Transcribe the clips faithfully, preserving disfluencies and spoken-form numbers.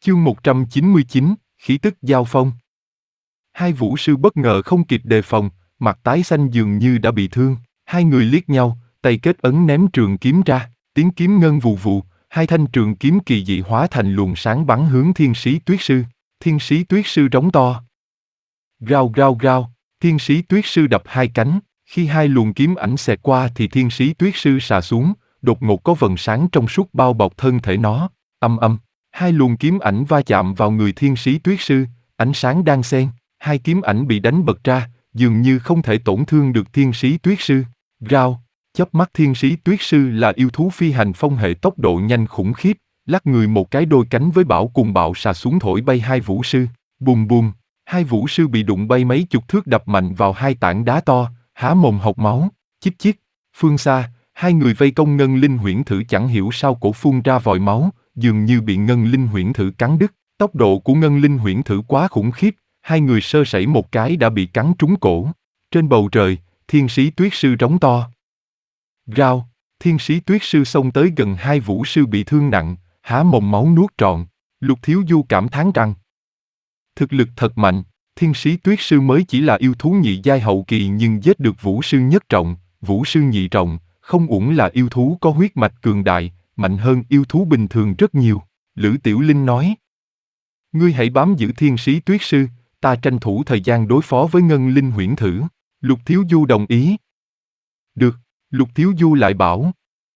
Chương một trăm chín mươi chín, khí tức giao phong. Hai vũ sư bất ngờ không kịp đề phòng, mặt tái xanh dường như đã bị thương. Hai người liếc nhau, tay kết ấn ném trường kiếm ra, tiếng kiếm ngân vù vù, hai thanh trường kiếm kỳ dị hóa thành luồng sáng bắn hướng thiên sĩ tuyết sư. Thiên sĩ tuyết sư rống to. Rao rao rao, thiên sĩ tuyết sư đập hai cánh, khi hai luồng kiếm ảnh xẹt qua thì thiên sĩ tuyết sư xà xuống, đột ngột có vầng sáng trong suốt bao bọc thân thể nó. Âm âm. Hai luồng kiếm ảnh va chạm vào người thiên sĩ tuyết sư, ánh sáng đan xen, hai kiếm ảnh bị đánh bật ra, dường như không thể tổn thương được thiên sĩ tuyết sư. Rao, chớp mắt thiên sĩ tuyết sư là yêu thú phi hành phong hệ tốc độ nhanh khủng khiếp, lắc người một cái đôi cánh với bão cùng bạo xà xuống thổi bay hai vũ sư. Bùm bùm, hai vũ sư bị đụng bay mấy chục thước đập mạnh vào hai tảng đá to, há mồm hộc máu. Chích chích, phương xa, hai người vây công ngân linh huyễn thử chẳng hiểu sao cổ phun ra vòi máu, dường như bị ngân linh huyễn thử cắn đứt. Tốc độ của ngân linh huyễn thử quá khủng khiếp, hai người sơ sẩy một cái đã bị cắn trúng cổ. Trên bầu trời, thiên sĩ tuyết sư rống to. Rao, thiên sĩ tuyết sư xông tới gần hai vũ sư bị thương nặng, há mồm máu nuốt trọn. Lục Thiếu Du cảm thán rằng, thực lực thật mạnh, thiên sĩ tuyết sư mới chỉ là yêu thú nhị giai hậu kỳ nhưng giết được vũ sư nhất trọng, vũ sư nhị trọng, không uổng là yêu thú có huyết mạch cường đại, mạnh hơn yêu thú bình thường rất nhiều. Lữ Tiểu Linh nói, ngươi hãy bám giữ thiên sĩ tuyết sư, ta tranh thủ thời gian đối phó với ngân linh huyễn thử. Lục Thiếu Du đồng ý. Được, Lục Thiếu Du lại bảo,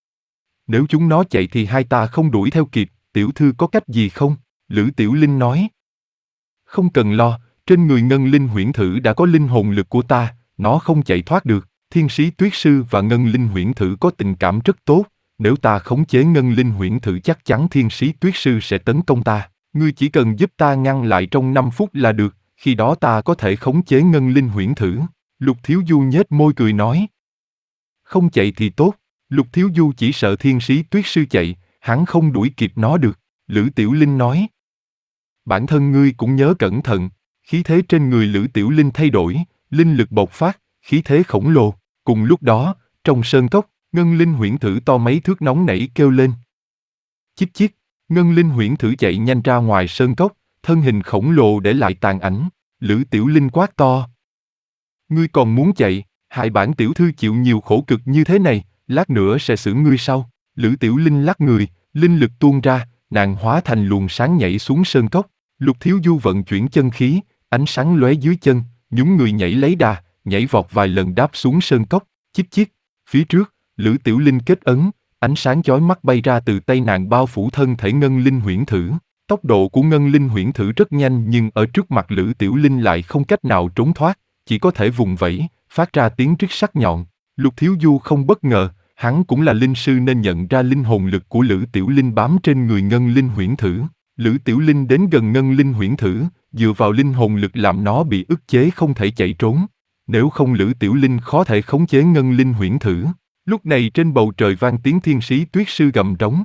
nếu chúng nó chạy thì hai ta không đuổi theo kịp, tiểu thư có cách gì không? Lữ Tiểu Linh nói, không cần lo, trên người ngân linh huyễn thử đã có linh hồn lực của ta, nó không chạy thoát được. Thiên sĩ tuyết sư và ngân linh huyễn thử có tình cảm rất tốt, nếu ta khống chế ngân linh huyễn thử chắc chắn thiên sĩ tuyết sư sẽ tấn công ta. Ngươi chỉ cần giúp ta ngăn lại trong năm phút là được, khi đó ta có thể khống chế ngân linh huyễn thử. Lục Thiếu Du nhếch môi cười nói, không chạy thì tốt. Lục Thiếu Du chỉ sợ thiên sĩ tuyết sư chạy, hắn không đuổi kịp nó được. Lữ Tiểu Linh nói, bản thân ngươi cũng nhớ cẩn thận. Khí thế trên người Lữ Tiểu Linh thay đổi, linh lực bộc phát, khí thế khổng lồ. Cùng lúc đó, trong sơn cốc, ngân linh huyễn thử to mấy thước nóng nảy kêu lên. Chích chích, ngân linh huyễn thử chạy nhanh ra ngoài sơn cốc, thân hình khổng lồ để lại tàn ảnh. Lữ Tiểu Linh quát to, ngươi còn muốn chạy, hại bản tiểu thư chịu nhiều khổ cực như thế này, lát nữa sẽ xử ngươi sau. Lữ Tiểu Linh lắc người, linh lực tuôn ra, nàng hóa thành luồng sáng nhảy xuống sơn cốc. Lục Thiếu Du vận chuyển chân khí, ánh sáng lóe dưới chân, nhún người nhảy lấy đà, nhảy vọt vài lần đáp xuống sơn cốc. Chích chích, phía trước, Lữ Tiểu Linh kết ấn, ánh sáng chói mắt bay ra từ tay nàng bao phủ thân thể ngân linh huyễn thử. Tốc độ của ngân linh huyễn thử rất nhanh nhưng ở trước mặt Lữ Tiểu Linh lại không cách nào trốn thoát, chỉ có thể vùng vẫy, phát ra tiếng rít sắc nhọn. Lục Thiếu Du không bất ngờ, hắn cũng là linh sư nên nhận ra linh hồn lực của Lữ Tiểu Linh bám trên người ngân linh huyễn thử. Lữ Tiểu Linh đến gần ngân linh huyễn thử, dựa vào linh hồn lực làm nó bị ức chế không thể chạy trốn. Nếu không Lữ Tiểu Linh khó thể khống chế ngân linh huyễn thử. Lúc này trên bầu trời vang tiếng thiên sĩ tuyết sư gầm rống.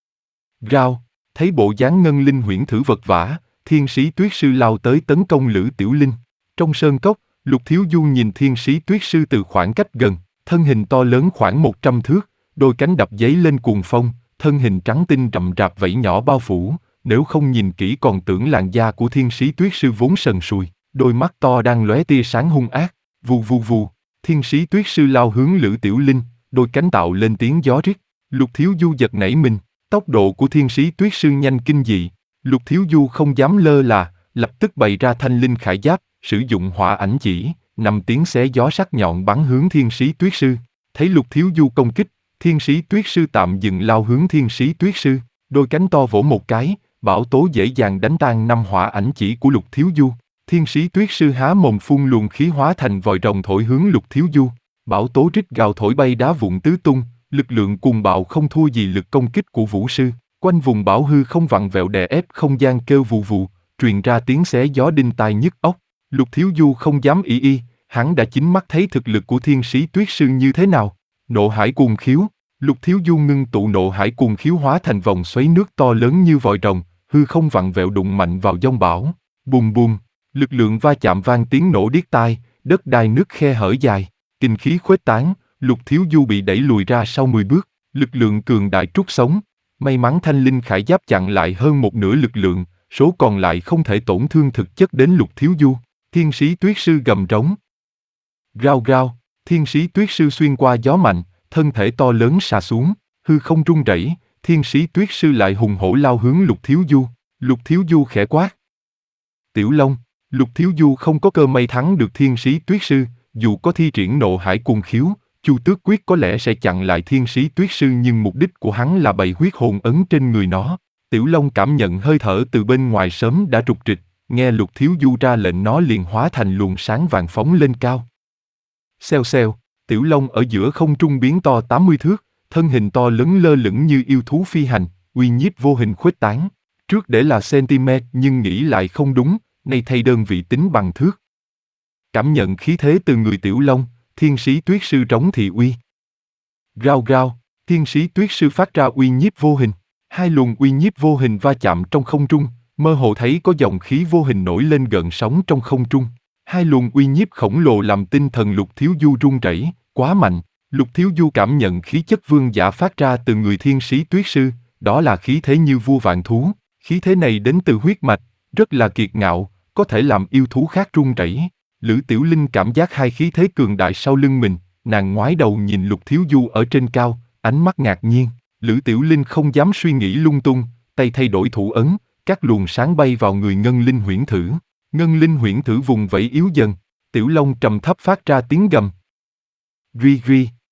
Rao, thấy bộ dáng ngân linh huyễn thử vật vã, thiên sĩ tuyết sư lao tới tấn công Lữ Tiểu Linh. Trong sơn cốc, Lục Thiếu Du nhìn thiên sĩ tuyết sư từ khoảng cách gần, thân hình to lớn khoảng một trăm thước, đôi cánh đập giấy lên cuồng phong, thân hình trắng tinh rậm rạp vảy nhỏ bao phủ, nếu không nhìn kỹ còn tưởng làn da của thiên sĩ tuyết sư vốn sần sùi, đôi mắt to đang lóe tia sáng hung ác. Vù vù vù, thiên sĩ tuyết sư lao hướng Lữ Tiểu Linh, đôi cánh tạo lên tiếng gió rít. Lục Thiếu Du giật nảy mình, tốc độ của thiên sĩ tuyết sư nhanh kinh dị. Lục Thiếu Du không dám lơ là, lập tức bày ra thanh linh khải giáp, sử dụng hỏa ảnh chỉ, năm tiếng xé gió sắc nhọn bắn hướng thiên sĩ tuyết sư. Thấy Lục Thiếu Du công kích, thiên sĩ tuyết sư tạm dừng lao hướng thiên sĩ tuyết sư, đôi cánh to vỗ một cái, bão tố dễ dàng đánh tan năm hỏa ảnh chỉ của Lục Thiếu Du. Thiên sĩ tuyết sư há mồm phun luồng khí hóa thành vòi rồng thổi hướng Lục Thiếu Du. Bão tố rít gào thổi bay đá vụn tứ tung, lực lượng cuồng bạo không thua gì lực công kích của vũ sư. Quanh vùng bão hư không vặn vẹo đè ép không gian kêu vù vù, truyền ra tiếng xé gió đinh tai nhức óc. Lục Thiếu Du không dám ỷ y, hắn đã chính mắt thấy thực lực của thiên sĩ tuyết sư như thế nào. Nộ hải cuồng khiếu, Lục Thiếu Du ngưng tụ nộ hải cuồng khiếu hóa thành vòng xoáy nước to lớn như vòi rồng, hư không vặn vẹo đụng mạnh vào giông bão. Bùm bùm, lực lượng va chạm vang tiếng nổ điếc tai, đất đai nứt khe hở dài, kinh khí khuếch tán, Lục Thiếu Du bị đẩy lùi ra sau mười bước, lực lượng cường đại trút sống. May mắn thanh linh khải giáp chặn lại hơn một nửa lực lượng, số còn lại không thể tổn thương thực chất đến Lục Thiếu Du. Thiên sĩ tuyết sư gầm rống. Rao rao, thiên sĩ tuyết sư xuyên qua gió mạnh, thân thể to lớn xà xuống, hư không rung rẩy, thiên sĩ tuyết sư lại hùng hổ lao hướng Lục Thiếu Du. Lục Thiếu Du khẽ quát. Tiểu Long, Lục Thiếu Du không có cơ may thắng được thiên sĩ tuyết sư, dù có thi triển nộ hải cuồng khiếu, Chu Tước quyết có lẽ sẽ chặn lại thiên sĩ tuyết sư, nhưng mục đích của hắn là bày huyết hồn ấn trên người nó. Tiểu Long cảm nhận hơi thở từ bên ngoài sớm đã rục rịch, nghe Lục Thiếu Du ra lệnh nó liền hóa thành luồng sáng vàng phóng lên cao. Xèo xèo, Tiểu Long ở giữa không trung biến to tám mươi thước, thân hình to lớn lơ lửng như yêu thú phi hành, uy nhiếp vô hình khuếch tán. Trước để là cm nhưng nghĩ lại không đúng, nay thay đơn vị tính bằng thước. Cảm nhận khí thế từ người Tiểu Long, thiên sĩ tuyết sư trống thị uy. Rao rao, thiên sĩ tuyết sư phát ra uy nhiếp vô hình. Hai luồng uy nhiếp vô hình va chạm trong không trung, mơ hồ thấy có dòng khí vô hình nổi lên gợn sóng trong không trung. Hai luồng uy nhiếp khổng lồ làm tinh thần Lục Thiếu Du run rẩy, quá mạnh. Lục Thiếu Du cảm nhận khí chất vương giả phát ra từ người thiên sĩ tuyết sư, đó là khí thế như vua vạn thú. Khí thế này đến từ huyết mạch, rất là kiệt ngạo, có thể làm yêu thú khác run rẩy. Lữ Tiểu Linh cảm giác hai khí thế cường đại sau lưng mình, nàng ngoái đầu nhìn Lục Thiếu Du ở trên cao, ánh mắt ngạc nhiên. Lữ Tiểu Linh không dám suy nghĩ lung tung, tay thay đổi thủ ấn, các luồng sáng bay vào người Ngân Linh Huyễn Thử. Ngân Linh Huyễn Thử vùng vẫy yếu dần, Tiểu Long trầm thấp phát ra tiếng gầm. Ri ri.